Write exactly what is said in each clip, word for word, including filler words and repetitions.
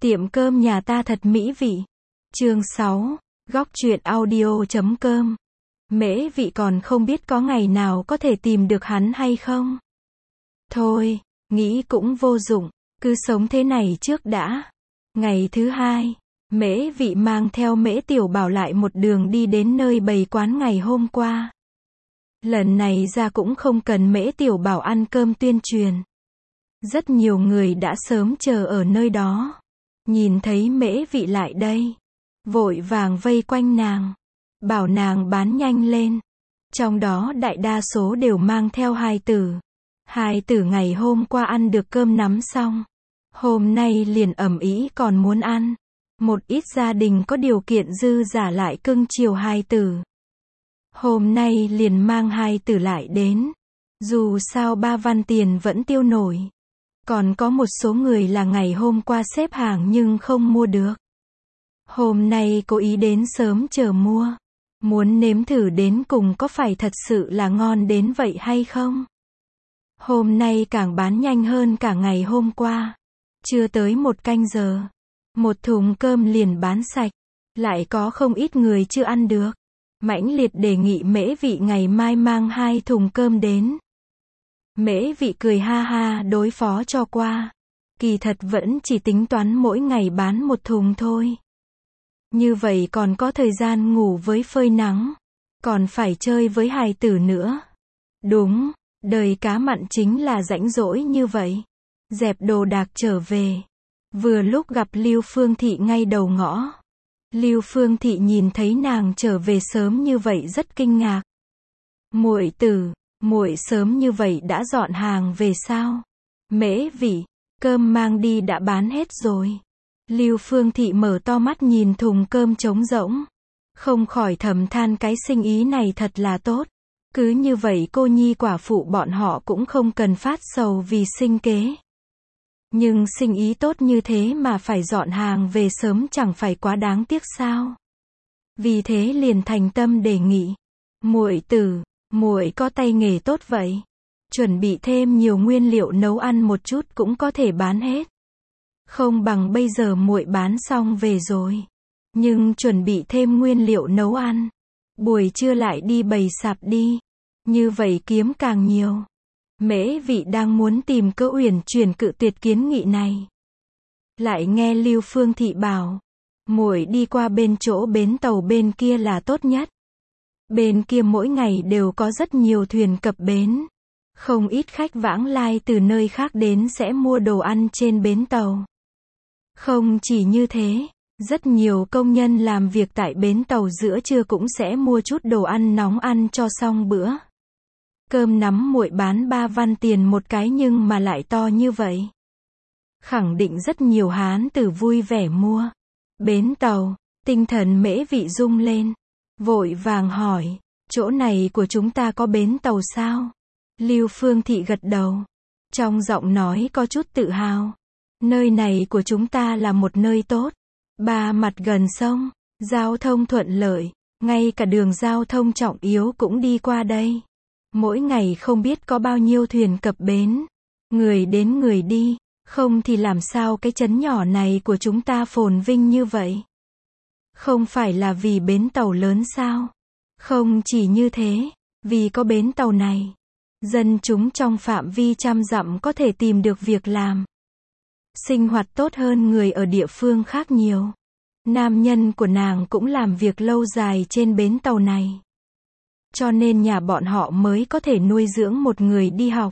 Tiệm cơm nhà ta thật mỹ vị. Chương sáu, góc truyện audio chấm com. Mễ Vị còn không biết có ngày nào có thể tìm được hắn hay không. Thôi, nghĩ cũng vô dụng, cứ sống thế này trước đã. Ngày thứ hai, Mễ Vị mang theo Mễ Tiểu Bảo lại một đường đi đến nơi bày quán ngày hôm qua. Lần này ra cũng không cần Mễ Tiểu Bảo ăn cơm tuyên truyền. Rất nhiều người đã sớm chờ ở nơi đó. Nhìn thấy Mễ Vị lại đây, vội vàng vây quanh nàng, bảo nàng bán nhanh lên. Trong đó đại đa số đều mang theo hài tử. Hài tử ngày hôm qua ăn được cơm nắm xong, hôm nay liền ầm ĩ còn muốn ăn. Một ít gia đình có điều kiện dư giả lại cưng chiều hài tử, hôm nay liền mang hài tử lại đến. Dù sao ba văn tiền vẫn tiêu nổi. Còn có một số người là ngày hôm qua xếp hàng nhưng không mua được. Hôm nay cố ý đến sớm chờ mua. Muốn nếm thử đến cùng có phải thật sự là ngon đến vậy hay không. Hôm nay càng bán nhanh hơn cả ngày hôm qua. Chưa tới một canh giờ, một thùng cơm liền bán sạch. Lại có không ít người chưa ăn được. Mãnh liệt đề nghị Mễ Vị ngày mai mang hai thùng cơm đến. Mễ Vị cười ha ha đối phó cho qua. Kỳ thật vẫn chỉ tính toán mỗi ngày bán một thùng thôi. Như vậy còn có thời gian ngủ với phơi nắng. Còn phải chơi với hài tử nữa. Đúng, đời cá mặn chính là rãnh rỗi như vậy. Dẹp đồ đạc trở về. Vừa lúc gặp Lưu Phương Thị ngay đầu ngõ. Lưu Phương Thị nhìn thấy nàng trở về sớm như vậy rất kinh ngạc. Muội tử, muội sớm như vậy đã dọn hàng về sao? Mễ Vị, cơm mang đi đã bán hết rồi. Lưu Phương Thị mở to mắt nhìn thùng cơm trống rỗng. Không khỏi thầm than cái sinh ý này thật là tốt. Cứ như vậy cô nhi quả phụ bọn họ cũng không cần phát sầu vì sinh kế. Nhưng sinh ý tốt như thế mà phải dọn hàng về sớm chẳng phải quá đáng tiếc sao? Vì thế liền thành tâm đề nghị. Muội tử, muội có tay nghề tốt vậy. Chuẩn bị thêm nhiều nguyên liệu nấu ăn một chút cũng có thể bán hết. Không bằng bây giờ muội bán xong về rồi. Nhưng chuẩn bị thêm nguyên liệu nấu ăn. Buổi trưa lại đi bày sạp đi. Như vậy kiếm càng nhiều. Mễ Vị đang muốn tìm cớ uyển chuyển cự tuyệt kiến nghị này. Lại nghe Lưu Phương Thị bảo. Muội đi qua bên chỗ bến tàu bên kia là tốt nhất. Bên kia mỗi ngày đều có rất nhiều thuyền cập bến. Không ít khách vãng lai từ nơi khác đến sẽ mua đồ ăn trên bến tàu. Không chỉ như thế, rất nhiều công nhân làm việc tại bến tàu giữa trưa cũng sẽ mua chút đồ ăn nóng ăn cho xong bữa. Cơm nắm muội bán ba văn tiền một cái nhưng mà lại to như vậy. Khẳng định rất nhiều hán tử vui vẻ mua. Bến tàu, tinh thần Mễ Vị rung lên. Vội vàng hỏi, chỗ này của chúng ta có bến tàu sao? Lưu Phương Thị gật đầu. Trong giọng nói có chút tự hào. Nơi này của chúng ta là một nơi tốt. Ba mặt gần sông, giao thông thuận lợi. Ngay cả đường giao thông trọng yếu cũng đi qua đây. Mỗi ngày không biết có bao nhiêu thuyền cập bến. Người đến người đi. Không thì làm sao cái trấn nhỏ này của chúng ta phồn vinh như vậy? Không phải là vì bến tàu lớn sao? Không chỉ như thế, vì có bến tàu này, dân chúng trong phạm vi trăm dặm có thể tìm được việc làm. Sinh hoạt tốt hơn người ở địa phương khác nhiều. Nam nhân của nàng cũng làm việc lâu dài trên bến tàu này. Cho nên nhà bọn họ mới có thể nuôi dưỡng một người đi học.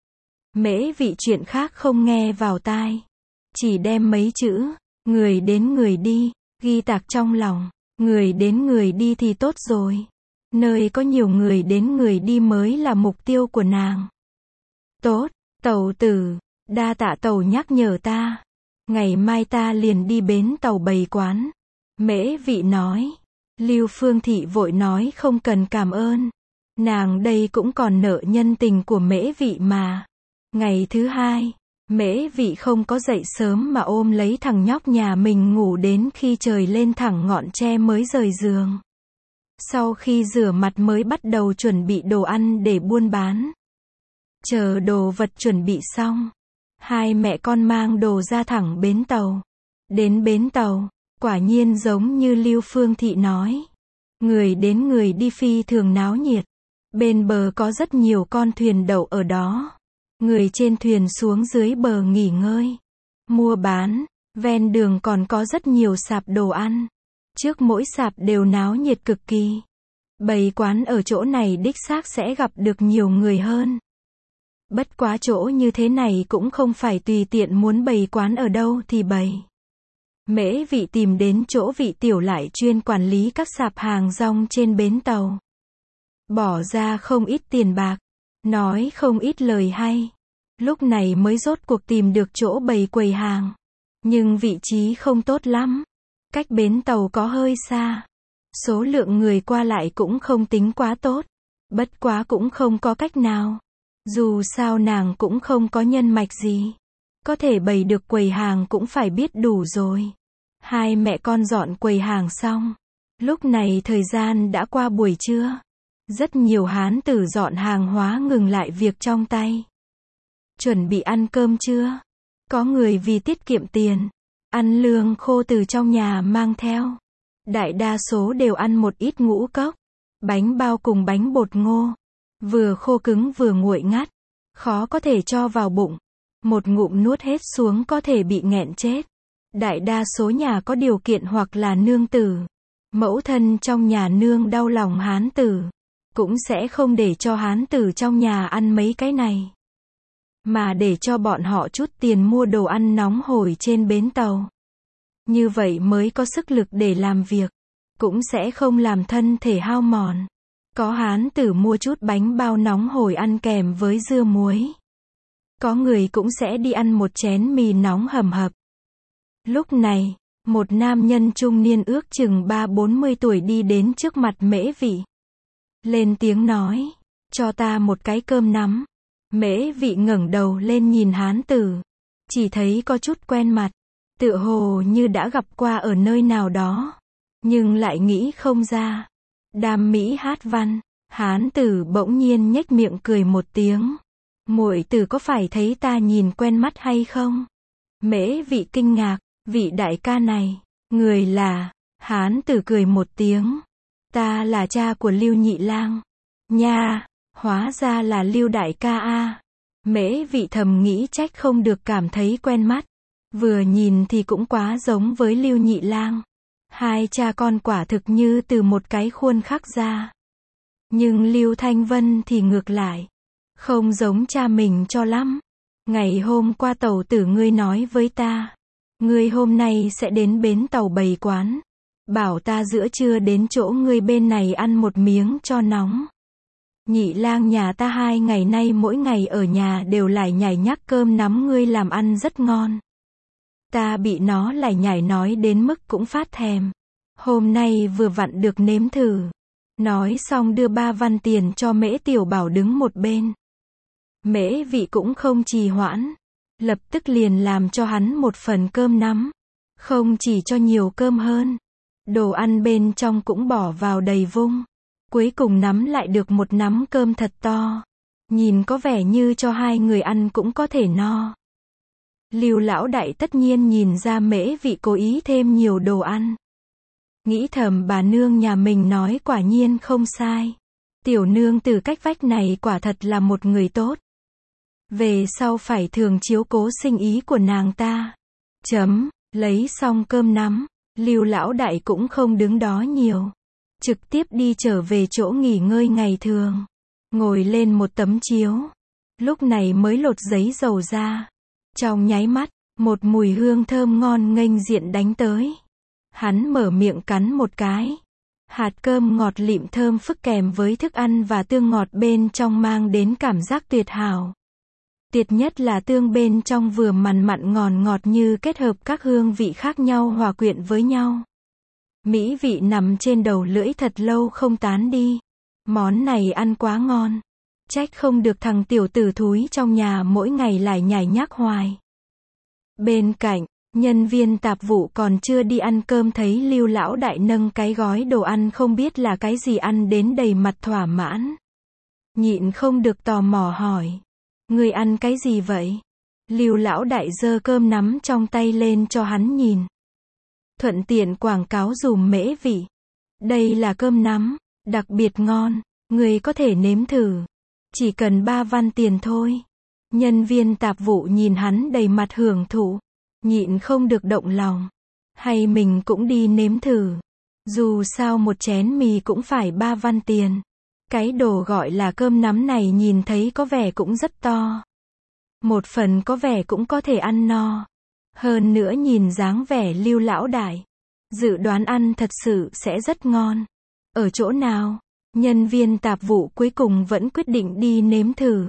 Mễ Vị chuyện khác không nghe vào tai. Chỉ đem mấy chữ, người đến người đi, ghi tạc trong lòng. Người đến người đi thì tốt rồi. Nơi có nhiều người đến người đi mới là mục tiêu của nàng. Tốt, tàu tử, đa tạ tàu nhắc nhở ta. Ngày mai ta liền đi bến tàu bày quán. Mễ Vị nói. Lưu Phương Thị vội nói không cần cảm ơn. Nàng đây cũng còn nợ nhân tình của Mễ Vị mà. Ngày thứ hai, Mễ Vị không có dậy sớm mà ôm lấy thằng nhóc nhà mình ngủ đến khi trời lên thẳng ngọn tre mới rời giường. Sau khi rửa mặt mới bắt đầu chuẩn bị đồ ăn để buôn bán. Chờ đồ vật chuẩn bị xong, hai mẹ con mang đồ ra thẳng bến tàu. Đến bến tàu, quả nhiên giống như Lưu Phương Thị nói. Người đến người đi phi thường náo nhiệt. Bên bờ có rất nhiều con thuyền đậu ở đó. Người trên thuyền xuống dưới bờ nghỉ ngơi, mua bán. Ven đường còn có rất nhiều sạp đồ ăn. Trước mỗi sạp đều náo nhiệt cực kỳ. Bày quán ở chỗ này đích xác sẽ gặp được nhiều người hơn. Bất quá chỗ như thế này cũng không phải tùy tiện muốn bày quán ở đâu thì bày. Mễ Vị tìm đến chỗ vị tiểu lại chuyên quản lý các sạp hàng rong trên bến tàu. Bỏ ra không ít tiền bạc, nói không ít lời hay. Lúc này mới rốt cuộc tìm được chỗ bày quầy hàng. Nhưng vị trí không tốt lắm. Cách bến tàu có hơi xa. Số lượng người qua lại cũng không tính quá tốt. Bất quá cũng không có cách nào. Dù sao nàng cũng không có nhân mạch gì. Có thể bày được quầy hàng cũng phải biết đủ rồi. Hai mẹ con dọn quầy hàng xong. Lúc này thời gian đã qua buổi trưa. Rất nhiều hán tử dọn hàng hóa ngừng lại việc trong tay. Chuẩn bị ăn cơm trưa. Có người vì tiết kiệm tiền, ăn lương khô từ trong nhà mang theo. Đại đa số đều ăn một ít ngũ cốc, bánh bao cùng bánh bột ngô. Vừa khô cứng vừa nguội ngắt, khó có thể cho vào bụng. Một ngụm nuốt hết xuống có thể bị nghẹn chết. Đại đa số nhà có điều kiện hoặc là nương tử, mẫu thân trong nhà nương đau lòng hán tử, cũng sẽ không để cho hán tử trong nhà ăn mấy cái này, mà để cho bọn họ chút tiền mua đồ ăn nóng hổi trên bến tàu. Như vậy mới có sức lực để làm việc, cũng sẽ không làm thân thể hao mòn. Có hán tử mua chút bánh bao nóng hổi ăn kèm với dưa muối. Có người cũng sẽ đi ăn một chén mì nóng hầm hập. Lúc này, một nam nhân trung niên ước chừng ba bốn mươi tuổi đi đến trước mặt Mễ Vị. Lên tiếng nói, cho ta một cái cơm nắm. Mễ Vị ngẩng đầu lên nhìn hán tử. Chỉ thấy có chút quen mặt. Tựa hồ như đã gặp qua ở nơi nào đó. Nhưng lại nghĩ không ra. Đam mỹ hát văn. Hán tử bỗng nhiên nhếch miệng cười một tiếng. Muội tử có phải thấy ta nhìn quen mắt hay không? Mễ Vị kinh ngạc. Vị đại ca này, người là? Hán tử cười một tiếng. Ta là cha của Lưu Nhị Lang. Nha, hóa ra là Lưu đại ca a. Mễ Vị thầm nghĩ trách không được cảm thấy quen mắt. Vừa nhìn thì cũng quá giống với Lưu Nhị Lang. Hai cha con quả thực như từ một cái khuôn khắc ra. Nhưng Lưu Thanh Vân thì ngược lại. Không giống cha mình cho lắm. Ngày hôm qua tẩu tử ngươi nói với ta. Ngươi hôm nay sẽ đến bến tàu bày quán. Bảo ta giữa trưa đến chỗ ngươi bên này ăn một miếng cho nóng. Nhị Lang nhà ta hai ngày nay mỗi ngày ở nhà đều lải nhải nhắc cơm nắm ngươi làm ăn rất ngon. Ta bị nó lải nhải nói đến mức cũng phát thèm. Hôm nay vừa vặn được nếm thử. Nói xong đưa ba văn tiền cho Mễ Tiểu Bảo đứng một bên. Mễ Vị cũng không trì hoãn. Lập tức liền làm cho hắn một phần cơm nắm. Không chỉ cho nhiều cơm hơn. Đồ ăn bên trong cũng bỏ vào đầy vung. Cuối cùng nắm lại được một nắm cơm thật to. Nhìn có vẻ như cho hai người ăn cũng có thể no. Lưu lão đại tất nhiên nhìn ra Mễ Vị cố ý thêm nhiều đồ ăn. Nghĩ thầm bà nương nhà mình nói quả nhiên không sai. Tiểu nương từ cách vách này quả thật là một người tốt. Về sau phải thường chiếu cố sinh ý của nàng ta. Chấm, lấy xong cơm nắm, Lưu lão đại cũng không đứng đó nhiều. Trực tiếp đi trở về chỗ nghỉ ngơi ngày thường. Ngồi lên một tấm chiếu. Lúc này mới lột giấy dầu ra. Trong nháy mắt, một mùi hương thơm ngon nghênh diện đánh tới. Hắn mở miệng cắn một cái. Hạt cơm ngọt lịm thơm phức kèm với thức ăn và tương ngọt bên trong mang đến cảm giác tuyệt hảo. Tuyệt nhất là tương bên trong vừa mặn mặn ngọt ngọt như kết hợp các hương vị khác nhau hòa quyện với nhau. Mỹ vị nằm trên đầu lưỡi thật lâu không tán đi. Món này ăn quá ngon. Trách không được thằng tiểu tử thúi trong nhà mỗi ngày lại nhảy nhác hoài. Bên cạnh, nhân viên tạp vụ còn chưa đi ăn cơm thấy Lưu lão đại nâng cái gói đồ ăn không biết là cái gì ăn đến đầy mặt thỏa mãn. Nhịn không được tò mò hỏi. Người ăn cái gì vậy? Lưu lão đại giơ cơm nắm trong tay lên cho hắn nhìn. thuận tiện quảng cáo dùm Mễ Vị. Đây là cơm nắm, đặc biệt ngon, người có thể nếm thử. Chỉ cần ba văn tiền thôi. Nhân viên tạp vụ nhìn hắn đầy mặt hưởng thụ, nhịn không được động lòng. Hay mình cũng đi nếm thử. Dù sao một chén mì cũng phải ba văn tiền. Cái đồ gọi là cơm nắm này nhìn thấy có vẻ cũng rất to. Một phần có vẻ cũng có thể ăn no. Hơn nữa nhìn dáng vẻ Lưu lão đại, dự đoán ăn thật sự sẽ rất ngon. Ở chỗ nào? Nhân viên tạp vụ cuối cùng vẫn quyết định đi nếm thử.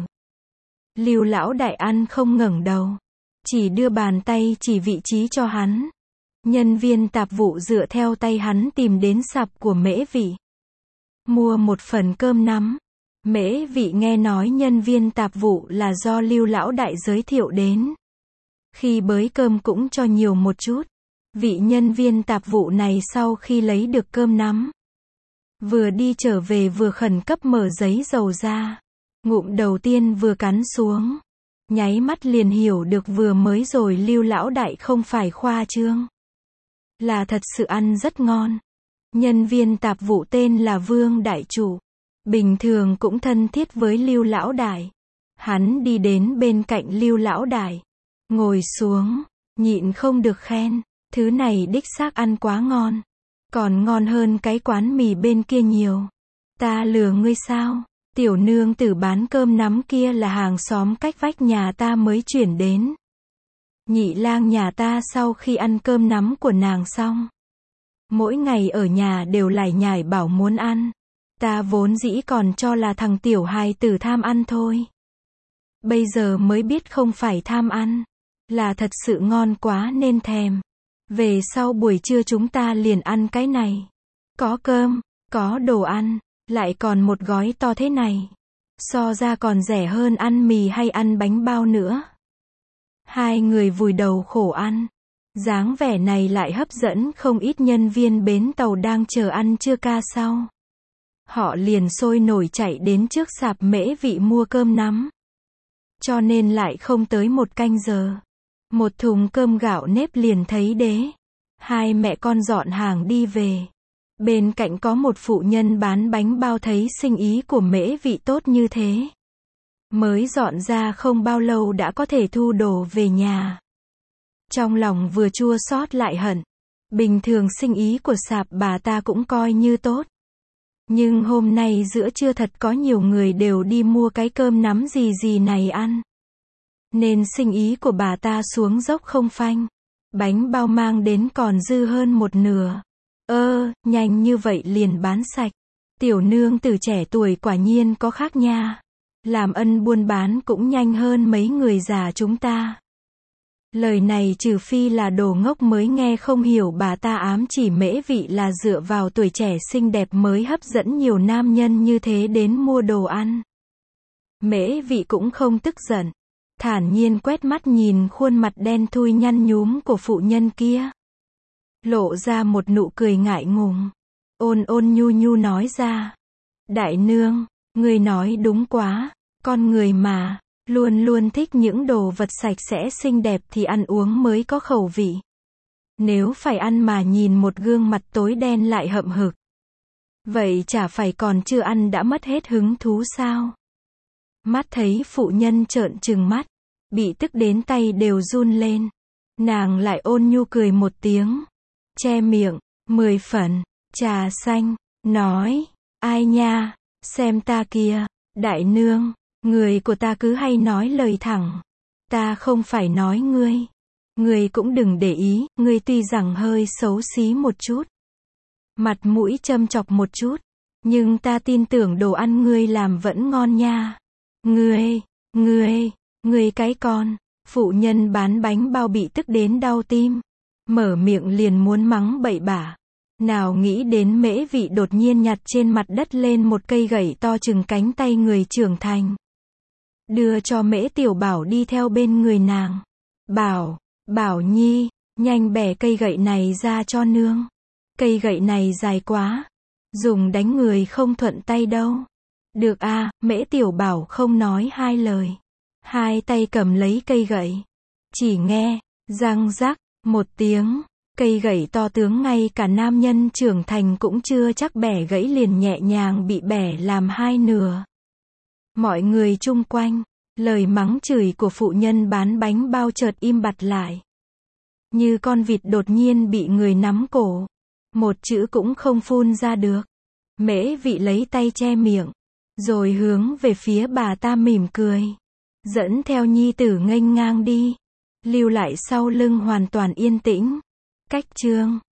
Lưu lão đại ăn không ngẩng đầu, chỉ đưa bàn tay chỉ vị trí cho hắn. Nhân viên tạp vụ dựa theo tay hắn tìm đến sạp của Mễ Vị. Mua một phần cơm nắm. Mễ Vị nghe nói nhân viên tạp vụ là do Lưu lão đại giới thiệu đến. Khi bới cơm cũng cho nhiều một chút. Vị nhân viên tạp vụ này sau khi lấy được cơm nắm, vừa đi trở về vừa khẩn cấp mở giấy dầu ra. Ngụm đầu tiên vừa cắn xuống, nháy mắt liền hiểu được vừa mới rồi Lưu lão đại không phải khoa trương, là thật sự ăn rất ngon. Nhân viên tạp vụ tên là Vương đại chủ, bình thường cũng thân thiết với Lưu lão đại. Hắn đi đến bên cạnh Lưu lão đại, ngồi xuống, nhịn không được khen, thứ này đích xác ăn quá ngon, còn ngon hơn cái quán mì bên kia nhiều. Ta lừa ngươi sao? Tiểu nương tử bán cơm nắm kia là hàng xóm cách vách nhà ta mới chuyển đến. Nhị lang nhà ta sau khi ăn cơm nắm của nàng xong, mỗi ngày ở nhà đều lải nhải bảo muốn ăn. Ta vốn dĩ còn cho là thằng tiểu hài tử tham ăn thôi. Bây giờ mới biết không phải tham ăn, là thật sự ngon quá nên thèm. Về sau buổi trưa chúng ta liền ăn cái này. Có cơm, có đồ ăn, lại còn một gói to thế này. So ra còn rẻ hơn ăn mì hay ăn bánh bao nữa. Hai người vùi đầu khổ ăn. Dáng vẻ này lại hấp dẫn không ít nhân viên bến tàu đang chờ ăn trưa ca sau. Họ liền sôi nổi chạy đến trước sạp Mễ Vị mua cơm nắm. Cho nên lại không tới một canh giờ, một thùng cơm gạo nếp liền thấy đế. Hai mẹ con dọn hàng đi về. Bên cạnh có một phụ nhân bán bánh bao thấy sinh ý của Mễ Vị tốt như thế. Mới dọn ra không bao lâu đã có thể thu đồ về nhà. Trong lòng vừa chua xót lại hận. Bình thường sinh ý của sạp bà ta cũng coi như tốt. Nhưng hôm nay giữa trưa thật có nhiều người đều đi mua cái cơm nắm gì gì này ăn. Nên sinh ý của bà ta xuống dốc không phanh. Bánh bao mang đến còn dư hơn một nửa. Ơ, nhanh như vậy liền bán sạch. Tiểu nương tử trẻ tuổi quả nhiên có khác nha. Làm ân buôn bán cũng nhanh hơn mấy người già chúng ta. Lời này trừ phi là đồ ngốc mới nghe không hiểu, bà ta ám chỉ Mễ Vị là dựa vào tuổi trẻ xinh đẹp mới hấp dẫn nhiều nam nhân như thế đến mua đồ ăn. Mễ Vị cũng không tức giận, thản nhiên quét mắt nhìn khuôn mặt đen thui nhăn nhúm của phụ nhân kia. Lộ ra một nụ cười ngại ngùng. Ôn ôn nhu nhu nói ra. Đại nương, người nói đúng quá. Con người mà, luôn luôn thích những đồ vật sạch sẽ xinh đẹp thì ăn uống mới có khẩu vị. Nếu phải ăn mà nhìn một gương mặt tối đen lại hậm hực, vậy chả phải còn chưa ăn đã mất hết hứng thú sao? Mắt thấy phụ nhân trợn trừng mắt, bị tức đến tay đều run lên. Nàng lại ôn nhu cười một tiếng, che miệng, mười phần, trà xanh, nói, ai nha, xem ta kìa, đại nương, người của ta cứ hay nói lời thẳng. Ta không phải nói ngươi. Ngươi cũng đừng để ý, ngươi tuy rằng hơi xấu xí một chút, mặt mũi châm chọc một chút, nhưng ta tin tưởng đồ ăn ngươi làm vẫn ngon nha. Ngươi, ngươi, ngươi cái con, phụ nhân bán bánh bao bị tức đến đau tim. Mở miệng liền muốn mắng bậy bạ. Nào nghĩ đến Mễ Vị đột nhiên nhặt trên mặt đất lên một cây gậy to chừng cánh tay người trưởng thành. Đưa cho Mễ Tiểu Bảo đi theo bên người nàng. Bảo, Bảo Nhi, nhanh bẻ cây gậy này ra cho nương. Cây gậy này dài quá, dùng đánh người không thuận tay đâu. Được à, Mễ Tiểu Bảo không nói hai lời. Hai tay cầm lấy cây gậy. Chỉ nghe, răng rắc, một tiếng, Cây gậy to tướng ngay cả nam nhân trưởng thành cũng chưa chắc bẻ gãy liền nhẹ nhàng bị bẻ làm hai nửa. Mọi người chung quanh, lời mắng chửi của phụ nhân bán bánh bao chợt im bặt lại. Như con vịt đột nhiên bị người nắm cổ. Một chữ cũng không phun ra được. Mễ Vị lấy tay che miệng, rồi hướng về phía bà ta mỉm cười. Dẫn theo nhi tử nghênh ngang đi. Lưu lại sau lưng hoàn toàn yên tĩnh. Cách chương